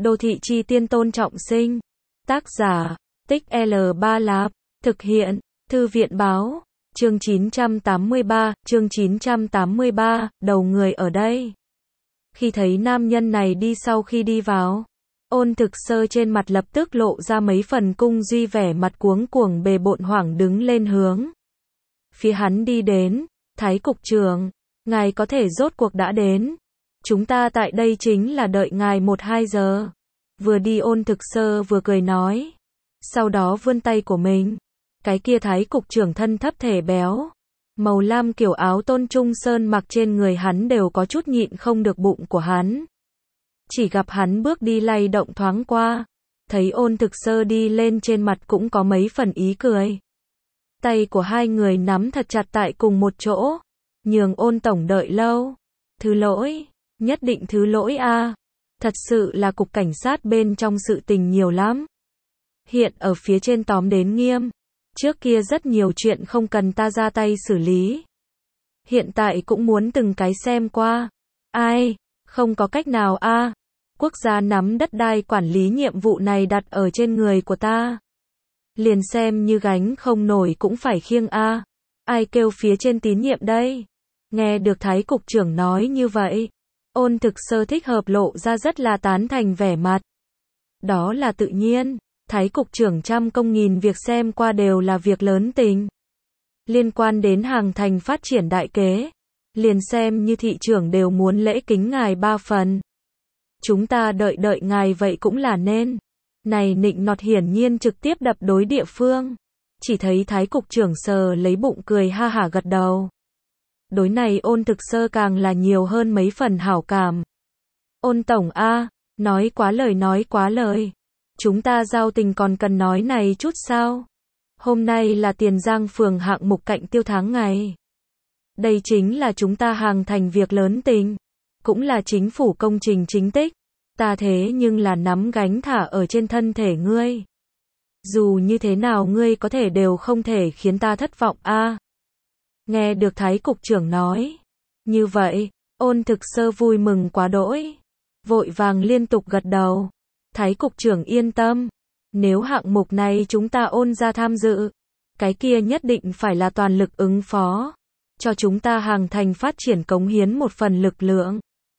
Đô thị chi tiên Tôn Trọng Sinh. Tác giả, Tích L3 Lạp. Thực hiện, Thư viện Báo. Chương 983, đầu người ở đây. Khi thấy nam nhân này đi sau khi đi vào, Ôn Thực Sơ trên mặt lập tức lộ ra mấy phần cung duy, vẻ mặt cuống cuồng bề bộn hoảng đứng lên hướng phía hắn đi đến. Thái cục trưởng, ngài có thể rốt cuộc đã đến. Chúng ta tại đây chính là đợi ngài 1-2 giờ. Vừa đi Ôn Thực Sơ vừa cười nói. Sau đó vươn tay của mình. Cái kia Thái cục trưởng thân thấp thể béo. Màu lam kiểu áo Tôn Trung Sơn mặc trên người hắn đều có chút nhịn không được bụng của hắn. Chỉ gặp hắn bước đi lay động thoáng qua. Thấy Ôn Thực Sơ đi lên trên mặt cũng có mấy phần ý cười. Tay của hai người nắm thật chặt tại cùng một chỗ. Nhường Ôn tổng đợi lâu. Thứ lỗi, nhất định thứ lỗi a. Thật sự là cục cảnh sát bên trong sự tình nhiều lắm. Hiện ở phía trên tóm đến nghiêm. Trước kia rất nhiều chuyện không cần ta ra tay xử lý. Hiện tại cũng muốn từng cái xem qua. Ai, không có cách nào a. Quốc gia nắm đất đai quản lý nhiệm vụ này đặt ở trên người của ta. Liền xem như gánh không nổi cũng phải khiêng a. Ai kêu phía trên tín nhiệm đây? Nghe được Thái cục trưởng nói như vậy, Ôn Thực Sơ thích hợp lộ ra rất là tán thành vẻ mặt. Đó là tự nhiên, Thái cục trưởng trăm công nghìn việc xem qua đều là việc lớn tình. Liên quan đến hàng thành phát triển đại kế, liền xem như thị trưởng đều muốn lễ kính ngài 3 phần. Chúng ta đợi ngài vậy cũng là nên. Này nịnh nọt hiển nhiên trực tiếp đập đối địa phương. Chỉ thấy Thái cục trưởng sờ lấy bụng cười ha hả gật đầu. Đối này Ôn Thực Sơ càng là nhiều hơn mấy phần hảo cảm. Ôn tổng a, nói quá lời. Chúng ta giao tình còn cần nói này chút sao? Hôm nay là Tiền Giang phường hạng mục cạnh tiêu tháng ngày. Đây chính là chúng ta hàng thành việc lớn tình. Cũng là chính phủ công trình chính tích. Ta thế nhưng là nắm gánh thả ở trên thân thể ngươi. Dù như thế nào ngươi có thể đều không thể khiến ta thất vọng a. Nghe được Thái cục trưởng nói như vậy, Ôn Thực Sơ vui mừng quá đỗi, vội vàng liên tục gật đầu. Thái cục trưởng yên tâm, nếu hạng mục này chúng ta Ôn ra tham dự, cái kia nhất định phải là toàn lực ứng phó, cho chúng ta hàng thành phát triển cống hiến một phần lực lượng.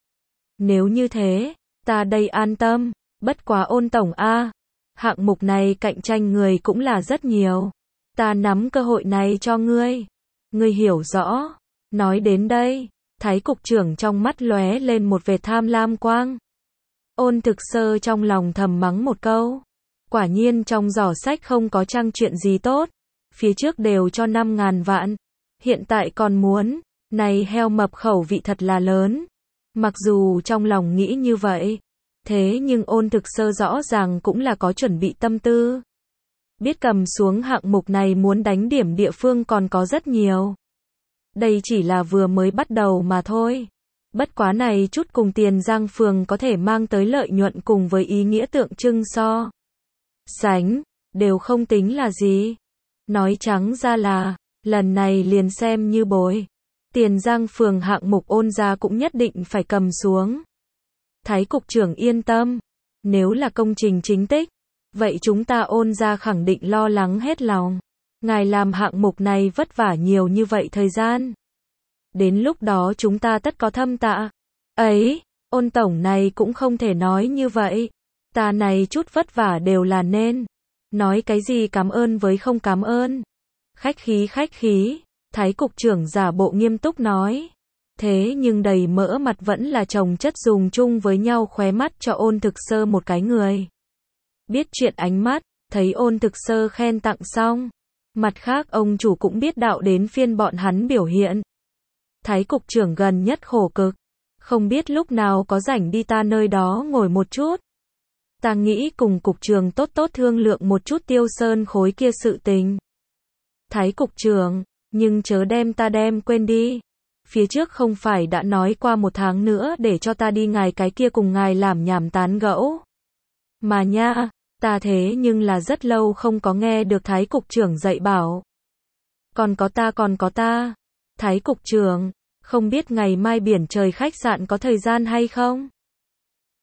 Nếu như thế, ta đây an tâm. Bất quá Ôn tổng a, hạng mục này cạnh tranh người cũng là rất nhiều. Ta nắm cơ hội này cho ngươi. Ngươi hiểu rõ. Nói đến đây, Thái cục trưởng trong mắt lóe lên một vệt tham lam quang. Ôn Thực Sơ trong lòng thầm mắng một câu. Quả nhiên trong giỏ sách không có trang chuyện gì tốt. Phía trước đều cho 5.000 vạn. Hiện tại còn muốn. Này heo mập khẩu vị thật là lớn. Mặc dù trong lòng nghĩ như vậy. Thế nhưng Ôn Thực Sơ rõ ràng cũng là có chuẩn bị tâm tư. Biết cầm xuống hạng mục này muốn đánh điểm địa phương còn có rất nhiều. Đây chỉ là vừa mới bắt đầu mà thôi. Bất quá này chút cùng Tiền Giang phường có thể mang tới lợi nhuận cùng với ý nghĩa tượng trưng so sánh, đều không tính là gì. Nói trắng ra là, lần này liền xem như bồi. Tiền Giang phường hạng mục Ôn ra cũng nhất định phải cầm xuống. Thái cục trưởng yên tâm, nếu là công trình chính tích, vậy chúng ta Ôn ra khẳng định lo lắng hết lòng. Ngài làm hạng mục này vất vả nhiều như vậy thời gian. Đến lúc đó chúng ta tất có thâm tạ. Ấy, Ôn tổng này cũng không thể nói như vậy. Ta này chút vất vả đều là nên. Nói cái gì cảm ơn với không cảm ơn. Khách khí, Thái cục trưởng giả bộ nghiêm túc nói. Thế nhưng đầy mỡ mặt vẫn là chồng chất dùng chung với nhau khóe mắt cho Ôn Thực Sơ một cái người. Biết chuyện ánh mắt, thấy Ôn Thực Sơ khen tặng xong. Mặt khác ông chủ cũng biết đạo đến phiên bọn hắn biểu hiện. Thái cục trưởng gần nhất khổ cực. Không biết lúc nào có rảnh đi ta nơi đó ngồi một chút. Ta nghĩ cùng cục trưởng tốt thương lượng một chút Tiêu Sơn khối kia sự tình. Thái cục trưởng, nhưng chớ đem ta quên đi. Phía trước không phải đã nói qua 1 tháng nữa để cho ta đi ngài cái kia cùng ngài làm nhảm tán gẫu. Mà nha, ta thế nhưng là rất lâu không có nghe được Thái cục trưởng dạy bảo. Còn có ta. Thái cục trưởng, không biết ngày mai biển trời khách sạn có thời gian hay không?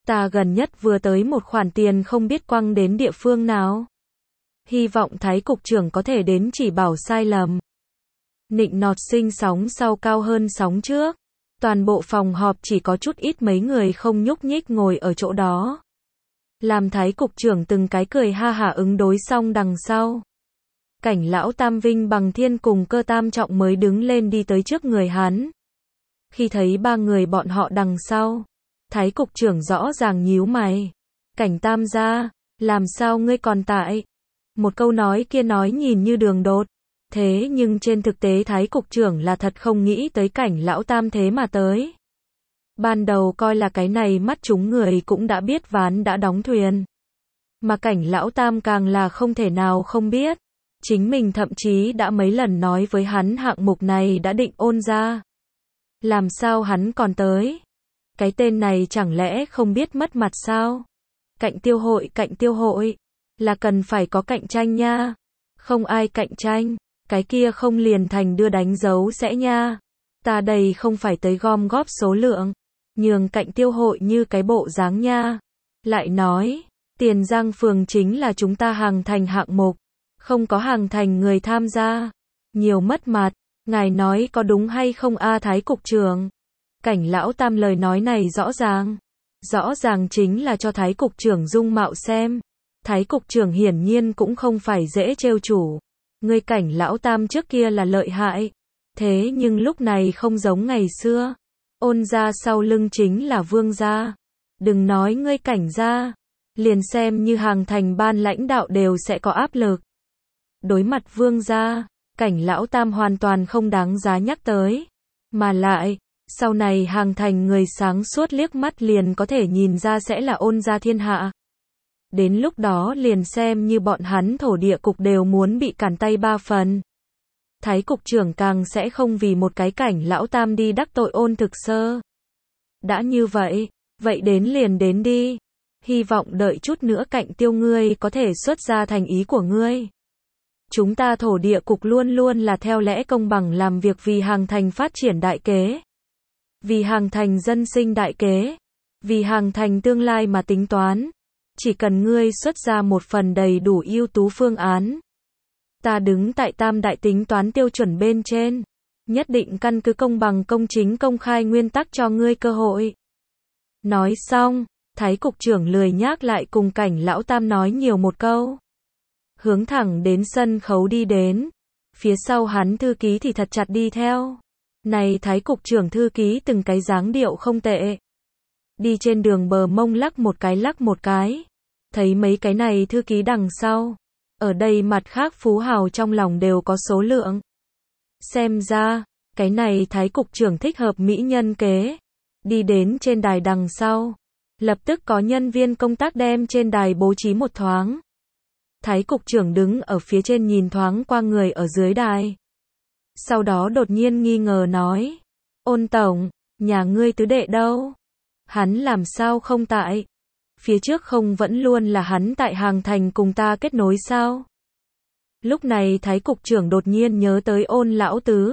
Ta gần nhất vừa tới một khoản tiền không biết quăng đến địa phương nào. Hy vọng Thái cục trưởng có thể đến chỉ bảo sai lầm. Nịnh nọt sinh sóng sau cao hơn sóng trước. Toàn bộ phòng họp chỉ có chút ít mấy người không nhúc nhích ngồi ở chỗ đó. Làm Thái cục trưởng từng cái cười ha hả ứng đối xong đằng sau. Cảnh lão Tam Vinh bằng thiên cùng Cơ Tam Trọng mới đứng lên đi tới trước người hắn. Khi thấy ba người bọn họ đằng sau, Thái cục trưởng rõ ràng nhíu mày. Cảnh Tam gia, làm sao ngươi còn tại? Một câu nói kia nói nhìn như đường đột. Thế nhưng trên thực tế Thái cục trưởng là thật không nghĩ tới cảnh lão Tam thế mà tới. Ban đầu coi là cái này mắt chúng người cũng đã biết ván đã đóng thuyền. Mà cảnh lão Tam càng là không thể nào không biết. Chính mình thậm chí đã mấy lần nói với hắn hạng mục này đã định ôn ra. Làm sao hắn còn tới? Cái tên này chẳng lẽ không biết mất mặt sao? Cạnh tiêu hội, là cần phải có cạnh tranh nha. Không ai cạnh tranh, cái kia không liền thành đưa đánh dấu sẽ nha. Ta đây không phải tới gom góp số lượng, nhường cạnh tiêu hội như cái bộ dáng nha. Lại nói, Tiền Giang phường chính là chúng ta hàng thành hạng mục, không có hàng thành người tham gia, nhiều mất mặt, ngài nói có đúng hay không a Thái cục trưởng? Cảnh lão Tam lời nói này rõ ràng chính là cho Thái cục trưởng dung mạo xem. Thái cục trưởng hiển nhiên cũng không phải dễ trêu chủ. Ngươi cảnh lão Tam trước kia là lợi hại, thế nhưng lúc này không giống ngày xưa. Ôn gia sau lưng chính là Vương gia. Đừng nói ngươi cảnh gia, liền xem như hàng thành ban lãnh đạo đều sẽ có áp lực. Đối mặt Vương gia, cảnh lão Tam hoàn toàn không đáng giá nhắc tới. Mà lại, sau này hàng thành người sáng suốt liếc mắt liền có thể nhìn ra sẽ là ôn gia thiên hạ. Đến lúc đó liền xem như bọn hắn thổ địa cục đều muốn bị cản tay ba phần. Thái cục trưởng càng sẽ không vì một cái cảnh lão Tam đi đắc tội Ôn Thực Sơ. Đã như vậy, vậy đến liền đến đi. Hy vọng đợi chút nữa cạnh tiêu ngươi có thể xuất ra thành ý của ngươi. Chúng ta thổ địa cục luôn luôn là theo lẽ công bằng làm việc vì hàng thành phát triển đại kế. Vì hàng thành dân sinh đại kế. Vì hàng thành tương lai mà tính toán. Chỉ cần ngươi xuất ra một phần đầy đủ ưu tú phương án. Ta đứng tại tam đại tính toán tiêu chuẩn bên trên. Nhất định căn cứ công bằng công chính công khai nguyên tắc cho ngươi cơ hội. Nói xong, Thái cục trưởng lười nhác lại cùng cảnh lão Tam nói nhiều một câu. Hướng thẳng đến sân khấu đi đến. Phía sau hắn thư ký thì thật chặt đi theo. Này Thái cục trưởng thư ký từng cái dáng điệu không tệ. Đi trên đường bờ mông lắc một cái. Thấy mấy cái này thư ký đằng sau. Ở đây mặt khác phú hào trong lòng đều có số lượng. Xem ra, cái này Thái cục trưởng thích hợp mỹ nhân kế. Đi đến trên đài đằng sau. Lập tức có nhân viên công tác đem trên đài bố trí một thoáng. Thái cục trưởng đứng ở phía trên nhìn thoáng qua người ở dưới đài. Sau đó đột nhiên nghi ngờ nói. Ôn tổng, nhà ngươi tứ đệ đâu? Hắn làm sao không tại? Phía trước không vẫn luôn là hắn tại hàng thành cùng ta kết nối sao? Lúc này Thái cục trưởng đột nhiên nhớ tới Ôn lão tứ.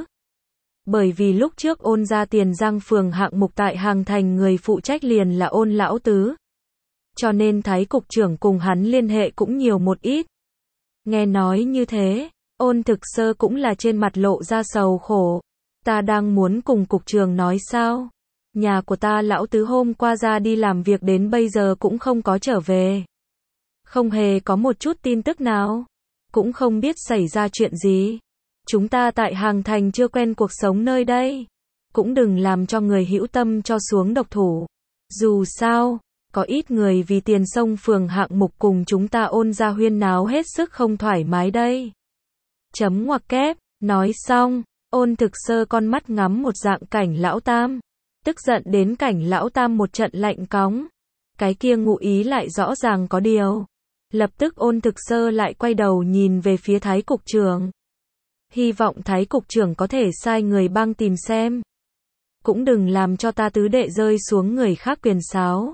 Bởi vì lúc trước Ôn ra Tiền Giang phường hạng mục tại hàng thành người phụ trách liền là Ôn lão tứ. Cho nên Thái cục trưởng cùng hắn liên hệ cũng nhiều một ít. Nghe nói như thế, Ôn Thực Sơ cũng là trên mặt lộ ra sầu khổ. Ta đang muốn cùng cục trưởng nói sao? Nhà của ta lão tứ hôm qua ra đi làm việc đến bây giờ cũng không có trở về. Không hề có một chút tin tức nào. Cũng không biết xảy ra chuyện gì. Chúng ta tại hàng thành chưa quen cuộc sống nơi đây. Cũng đừng làm cho người hữu tâm cho xuống độc thủ. Dù sao, có ít người vì Tiền Sông phường hạng mục cùng chúng ta Ôn ra huyên náo hết sức không thoải mái đây. Chấm ngoặc kép, nói xong, Ôn Thực Sơ con mắt ngắm một dạng cảnh lão Tam. Tức giận đến cảnh lão Tam một trận lạnh cóng. Cái kia ngụ ý lại rõ ràng có điều. Lập tức Ôn Thực Sơ lại quay đầu nhìn về phía Thái cục trưởng. Hy vọng Thái cục trưởng có thể sai người băng tìm xem. Cũng đừng làm cho ta tứ đệ rơi xuống người khác quyền sáo.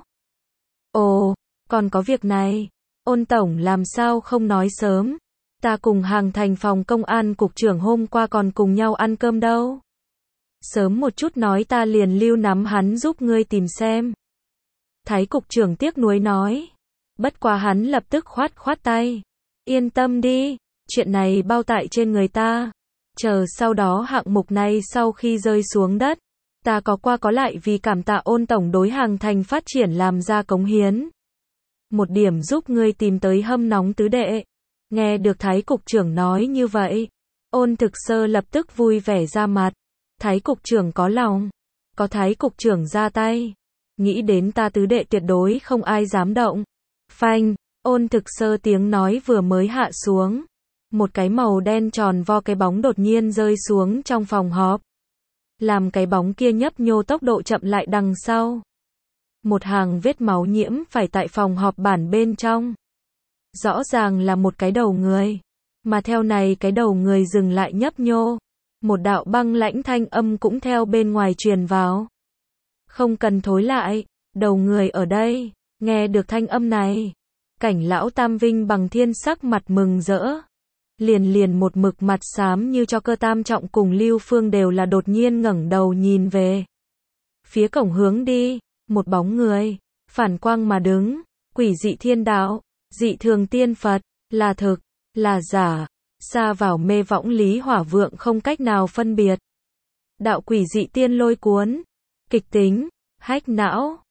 Ồ, còn có việc này. Ôn tổng làm sao không nói sớm. Ta cùng hàng thành phòng công an cục trưởng hôm qua còn cùng nhau ăn cơm đâu. Sớm một chút nói ta liền lưu nắm hắn giúp ngươi tìm xem. Thái cục trưởng tiếc nuối nói. Bất quá hắn lập tức khoát khoát tay. Yên tâm đi, chuyện này bao tại trên người ta. Chờ sau đó hạng mục này sau khi rơi xuống đất, ta có qua có lại vì cảm tạ Ôn tổng đối Hàng Thành phát triển làm ra cống hiến. Một điểm giúp ngươi tìm tới hâm nóng tứ đệ. Nghe được Thái cục trưởng nói như vậy, Ôn Thực Sơ lập tức vui vẻ ra mặt. Thái cục trưởng có lòng, có Thái cục trưởng ra tay, nghĩ đến ta tứ đệ tuyệt đối không ai dám động. Phanh, Ôn Thực Sơ tiếng nói vừa mới hạ xuống, một cái màu đen tròn vo cái bóng đột nhiên rơi xuống trong phòng họp, làm cái bóng kia nhấp nhô tốc độ chậm lại đằng sau. Một hàng vết máu nhiễm phải tại phòng họp bản bên trong. Rõ ràng là một cái đầu người, mà theo này cái đầu người dừng lại nhấp nhô. Một đạo băng lãnh thanh âm cũng theo bên ngoài truyền vào. Không cần thối lại, đầu người ở đây. Nghe được thanh âm này, Cảnh lão Tam Vinh bằng thiên sắc mặt mừng rỡ. Liền một mực mặt xám như cho Cơ Tam Trọng cùng Lưu Phương đều là đột nhiên ngẩng đầu nhìn về phía cổng hướng đi, một bóng người, phản quang mà đứng, quỷ dị thiên đạo, dị thường tiên Phật, là thực, là giả, xa vào mê võng Lý Hỏa Vượng không cách nào phân biệt. Đạo quỷ dị tiên lôi cuốn, kịch tính, hách não.